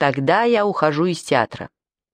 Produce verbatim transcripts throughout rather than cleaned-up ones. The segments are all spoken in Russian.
Тогда я ухожу из театра.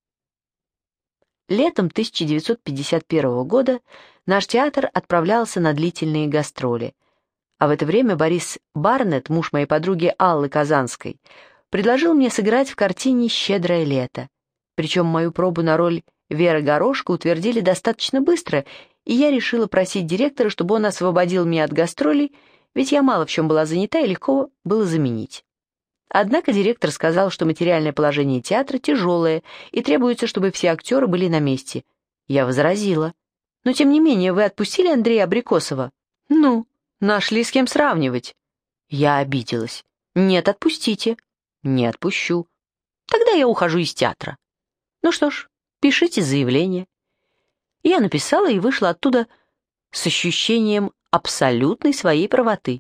Летом тысяча девятьсот пятьдесят первого года наш театр отправлялся на длительные гастроли, а в это время Борис Барнетт, муж моей подруги Аллы Казанской, предложил мне сыграть в картине «Щедрое лето». Причем мою пробу на роль Веры Горошко утвердили достаточно быстро, и я решила просить директора, чтобы он освободил меня от гастролей, ведь я мало в чем была занята и легко было заменить. Однако директор сказал, что материальное положение театра тяжелое, и требуется, чтобы все актеры были на месте. Я возразила. «Но тем не менее, вы отпустили Андрея Абрикосова?» «Ну, нашли с кем сравнивать». Я обиделась. «Нет, отпустите». «Не отпущу». «Тогда я ухожу из театра». «Ну что ж, пишите заявление». Я написала и вышла оттуда с ощущением абсолютной своей правоты.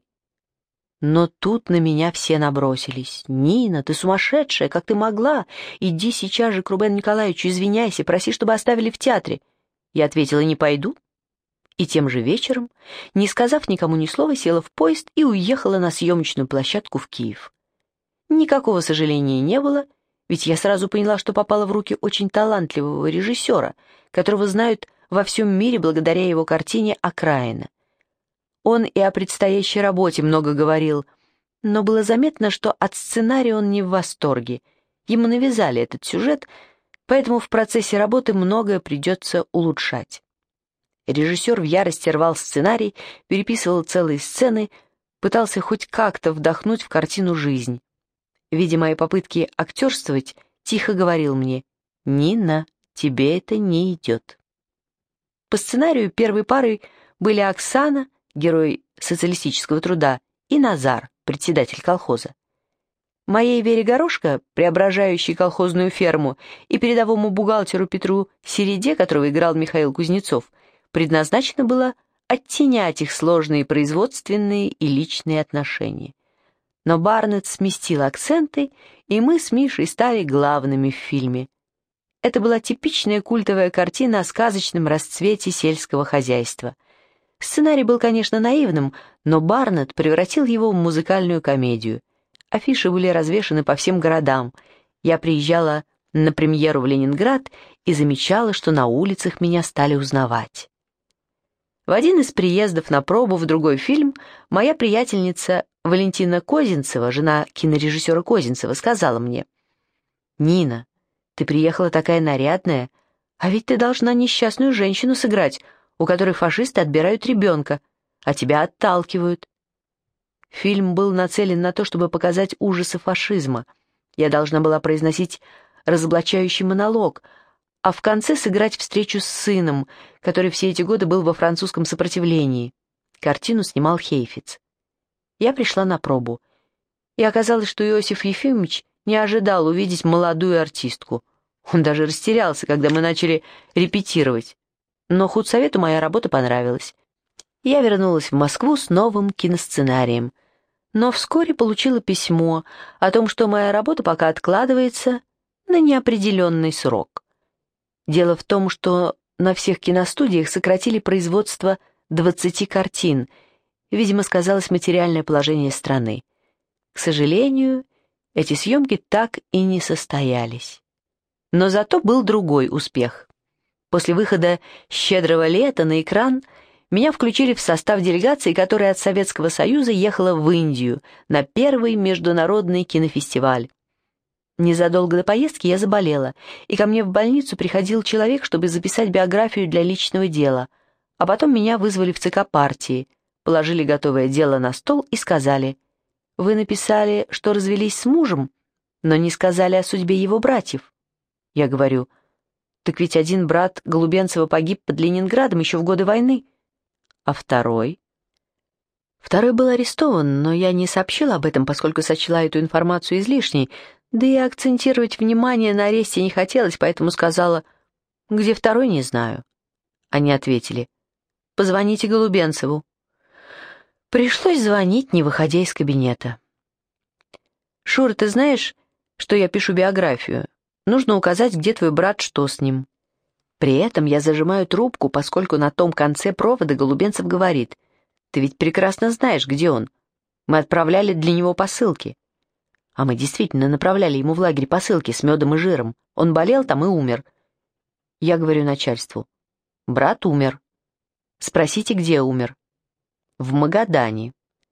Но тут на меня все набросились. «Нина, ты сумасшедшая, как ты могла? Иди сейчас же к Рубену Николаевичу, извиняйся, проси, чтобы оставили в театре». Я ответила: «Не пойду». И тем же вечером, не сказав никому ни слова, села в поезд и уехала на съемочную площадку в Киев. Никакого сожаления не было, ведь я сразу поняла, что попала в руки очень талантливого режиссера, которого знают во всем мире благодаря его картине «Окраина». Он и о предстоящей работе много говорил, но было заметно, что от сценария он не в восторге. Ему навязали этот сюжет, поэтому в процессе работы многое придется улучшать. Режиссер в ярости рвал сценарий, переписывал целые сцены, пытался хоть как-то вдохнуть в картину жизнь. Видя мои попытки актерствовать, тихо говорил мне: «Нина, тебе это не идет». По сценарию первой парой были Оксана, герой социалистического труда, и Назар, председатель колхоза. Моей Вере Горошко, преображающей колхозную ферму, и передовому бухгалтеру Петру Середе, которого играл Михаил Кузнецов, предназначено было оттенять их сложные производственные и личные отношения. Но Барнетт сместил акценты, и мы с Мишей стали главными в фильме. Это была типичная культовая картина о сказочном расцвете сельского хозяйства. Сценарий был, конечно, наивным, но Барнетт превратил его в музыкальную комедию. Афиши были развешаны по всем городам. Я приезжала на премьеру в Ленинград и замечала, что на улицах меня стали узнавать. В один из приездов на пробу в другой фильм моя приятельница Валентина Козинцева, жена кинорежиссера Козинцева, сказала мне: «Нина, ты приехала такая нарядная, а ведь ты должна несчастную женщину сыграть, у которой фашисты отбирают ребенка, а тебя отталкивают». Фильм был нацелен на то, чтобы показать ужасы фашизма. Я должна была произносить разоблачающий монолог, а в конце сыграть встречу с сыном, который все эти годы был во французском сопротивлении. Картину снимал Хейфиц. Я пришла на пробу, и оказалось, что Иосиф Ефимович не ожидал увидеть молодую артистку. Он даже растерялся, когда мы начали репетировать. Но худсовету моя работа понравилась. Я вернулась в Москву с новым киносценарием, но вскоре получила письмо о том, что моя работа пока откладывается на неопределенный срок. Дело в том, что на всех киностудиях сократили производство двадцати картин, видимо, сказалось материальное положение страны. К сожалению, эти съемки так и не состоялись. Но зато был другой успех. После выхода «Щедрого лета» на экран меня включили в состав делегации, которая от Советского Союза ехала в Индию на первый международный кинофестиваль. Незадолго до поездки я заболела, и ко мне в больницу приходил человек, чтобы записать биографию для личного дела, а потом меня вызвали в ЦК партии, положили готовое дело на стол и сказали: «Вы написали, что развелись с мужем, но не сказали о судьбе его братьев». Я говорю: «Так ведь один брат Голубенцева погиб под Ленинградом еще в годы войны. А второй?» Второй был арестован, но я не сообщила об этом, поскольку сочла эту информацию излишней, да и акцентировать внимание на аресте не хотелось, поэтому сказала: «Где второй, не знаю». Они ответили: «Позвоните Голубенцеву». Пришлось звонить, не выходя из кабинета. «Шура, ты знаешь, что я пишу биографию? Нужно указать, где твой брат, что с ним». При этом я зажимаю трубку, поскольку на том конце провода Голубенцев говорит: «Ты ведь прекрасно знаешь, где он. Мы отправляли для него посылки». А мы действительно направляли ему в лагерь посылки с медом и жиром. Он болел там и умер. Я говорю начальству: брат умер. Спросите, где умер. В Магадане.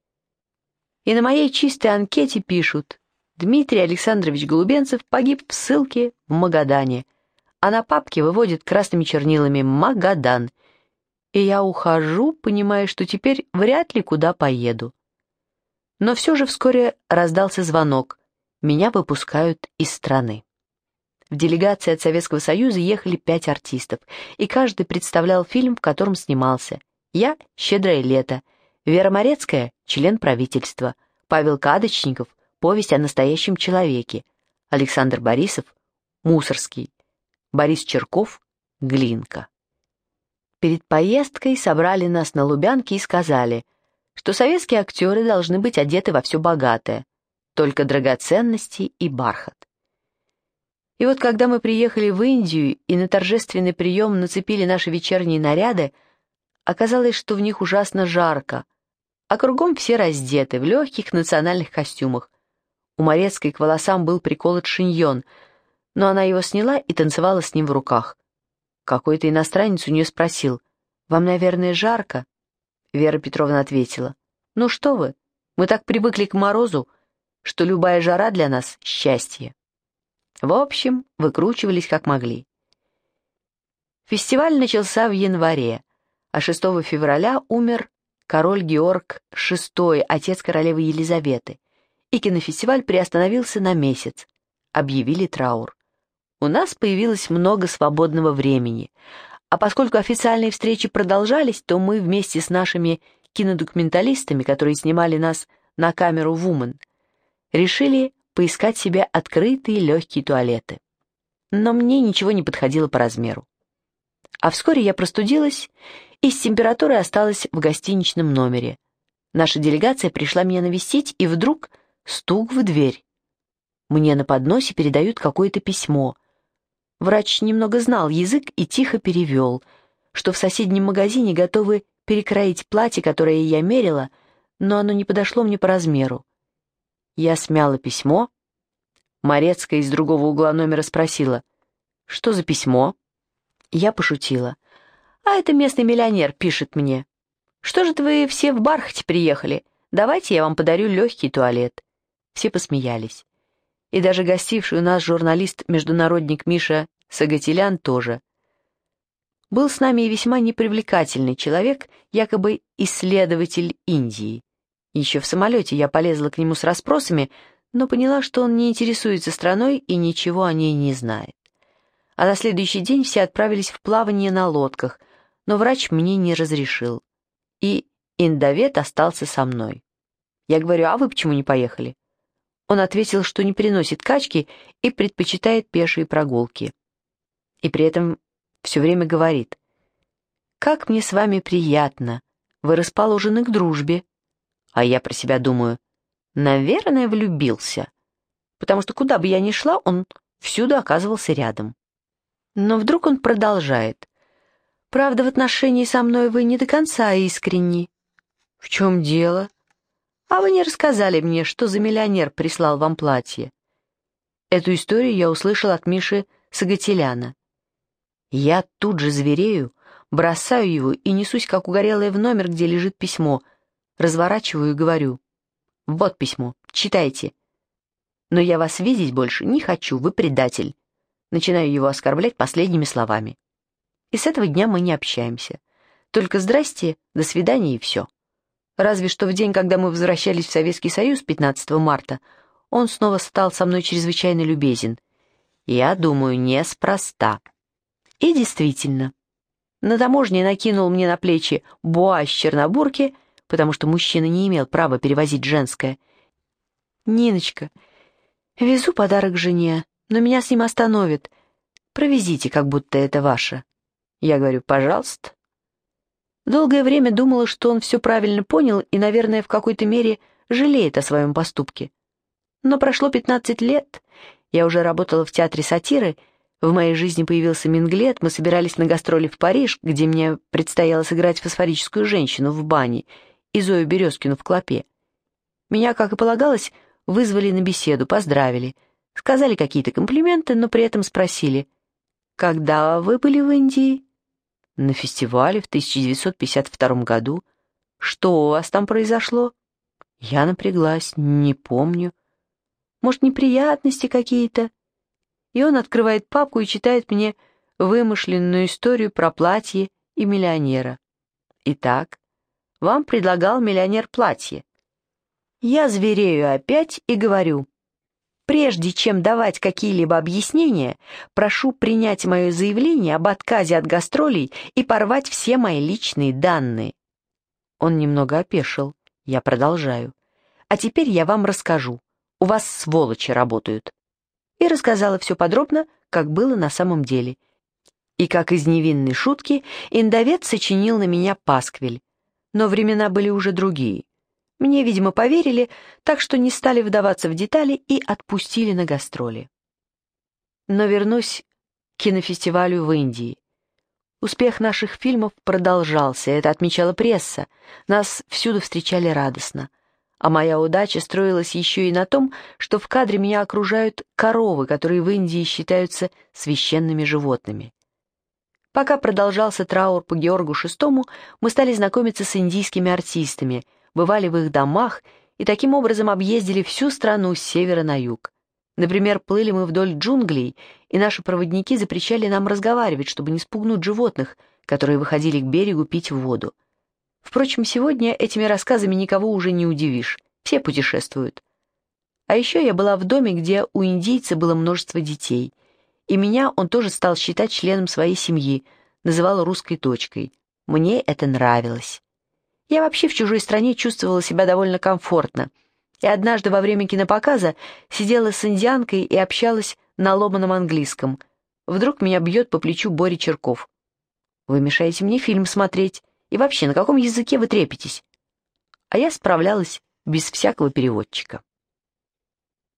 И на моей чистой анкете пишут: Дмитрий Александрович Голубенцев погиб в ссылке в Магадане, а на папке выводят красными чернилами «Магадан». И я ухожу, понимая, что теперь вряд ли куда поеду. Но все же вскоре раздался звонок. Меня выпускают из страны. В делегации от Советского Союза ехали пять артистов, и каждый представлял фильм, в котором снимался. Я — «Щедрое лето», Вера Морецкая — член правительства, Павел Кадочников — повесть о настоящем человеке, Александр Борисов — Мусорский, Борис Черков — Глинка. Перед поездкой собрали нас на Лубянке и сказали, что советские актеры должны быть одеты во все богатое, только драгоценности и бархат. И вот когда мы приехали в Индию и на торжественный прием нацепили наши вечерние наряды, оказалось, что в них ужасно жарко, а кругом все раздеты в легких национальных костюмах. У Морецкой к волосам был приколот шиньон, но она его сняла и танцевала с ним в руках. Какой-то иностранец у нее спросил: «Вам, наверное, жарко?» Вера Петровна ответила: «Ну что вы, мы так привыкли к морозу, что любая жара для нас — счастье». В общем, выкручивались как могли. Фестиваль начался в январе, а шестого февраля умер король Георг шестой, отец королевы Елизаветы, и кинофестиваль приостановился на месяц. Объявили траур. У нас появилось много свободного времени, а поскольку официальные встречи продолжались, то мы вместе с нашими кинодокументалистами, которые снимали нас на камеру «Вумен», решили поискать себе открытые легкие туалеты. Но мне ничего не подходило по размеру. А вскоре я простудилась и с температурой осталась в гостиничном номере. Наша делегация пришла меня навестить, и вдруг стук в дверь. Мне на подносе передают какое-то письмо. Врач немного знал язык и тихо перевел, что в соседнем магазине готовы перекроить платье, которое я мерила, но оно не подошло мне по размеру. Я смяла письмо. Морецкая из другого угла номера спросила: «Что за письмо?» Я пошутила: «А это местный миллионер пишет мне. Что же вы все в бархате приехали? Давайте я вам подарю легкий туалет». Все посмеялись. И даже гостивший у нас журналист-международник Миша Сагатилян тоже. Был с нами и весьма непривлекательный человек, якобы исследователь Индии. Еще в самолете я полезла к нему с расспросами, но поняла, что он не интересуется страной и ничего о ней не знает. А на следующий день все отправились в плавание на лодках, но врач мне не разрешил. И индовед остался со мной. Я говорю: «А вы почему не поехали?» Он ответил, что не переносит качки и предпочитает пешие прогулки. И при этом все время говорит: «Как мне с вами приятно, вы расположены к дружбе». А я про себя думаю: наверное, влюбился, потому что куда бы я ни шла, он всюду оказывался рядом. Но вдруг он продолжает: «Правда, в отношении со мной вы не до конца искренни». «В чем дело?» «А вы не рассказали мне, что за миллионер прислал вам платье?» Эту историю я услышал от Миши Сагатиляна. Я тут же зверею, бросаю его и несусь, как угорелая, в номер, где лежит письмо, разворачиваю и говорю: «Вот письмо, читайте. Но я вас видеть больше не хочу, вы предатель». Начинаю его оскорблять последними словами. И с этого дня мы не общаемся. Только здрасте, до свидания и все. Разве что в день, когда мы возвращались в Советский Союз пятнадцатого марта, он снова стал со мной чрезвычайно любезен. Я думаю, неспроста. И действительно, на таможне накинул мне на плечи буа с чернобурки, потому что мужчина не имел права перевозить женское. «Ниночка, везу подарок жене, но меня с ним остановят. Провезите, как будто это ваше». Я говорю: «Пожалуйста». Долгое время думала, что он все правильно понял и, наверное, в какой-то мере жалеет о своем поступке. Но прошло пятнадцать лет, я уже работала в театре сатиры, в моей жизни появился Минглет, мы собирались на гастроли в Париж, где мне предстояло сыграть фосфорическую женщину в бане и Зою Березкину в Клопе. Меня, как и полагалось, вызвали на беседу, поздравили, сказали какие-то комплименты, но при этом спросили: «Когда вы были в Индии?» «На фестивале в тысяча девятьсот пятьдесят втором году». «Что у вас там произошло?» Я напряглась, не помню. «Может, неприятности какие-то?» И он открывает папку и читает мне вымышленную историю про платье и миллионера. «Итак, вам предлагал миллионер платье». Я зверею опять и говорю: «Прежде чем давать какие-либо объяснения, прошу принять мое заявление об отказе от гастролей и порвать все мои личные данные». Он немного опешил. Я продолжаю: «А теперь я вам расскажу. У вас сволочи работают». И рассказала все подробно, как было на самом деле. И как из невинной шутки индовец сочинил на меня пасквиль. Но времена были уже другие. Мне, видимо, поверили, так что не стали вдаваться в детали и отпустили на гастроли. Но вернусь к кинофестивалю в Индии. Успех наших фильмов продолжался, это отмечала пресса. Нас всюду встречали радостно. А моя удача строилась еще и на том, что в кадре меня окружают коровы, которые в Индии считаются священными животными. Пока продолжался траур по Георгу шестому, мы стали знакомиться с индийскими артистами, бывали в их домах и таким образом объездили всю страну с севера на юг. Например, плыли мы вдоль джунглей, и наши проводники запрещали нам разговаривать, чтобы не спугнуть животных, которые выходили к берегу пить воду. Впрочем, сегодня этими рассказами никого уже не удивишь, все путешествуют. А еще я была в доме, где у индийца было множество детей, и меня он тоже стал считать членом своей семьи, называл русской дочкой. Мне это нравилось. Я вообще в чужой стране чувствовала себя довольно комфортно, и однажды во время кинопоказа сидела с индианкой и общалась на ломаном английском. Вдруг меня бьет по плечу Боря Черков. «Вы мешаете мне фильм смотреть. И вообще, на каком языке вы трепетесь?» А я справлялась без всякого переводчика.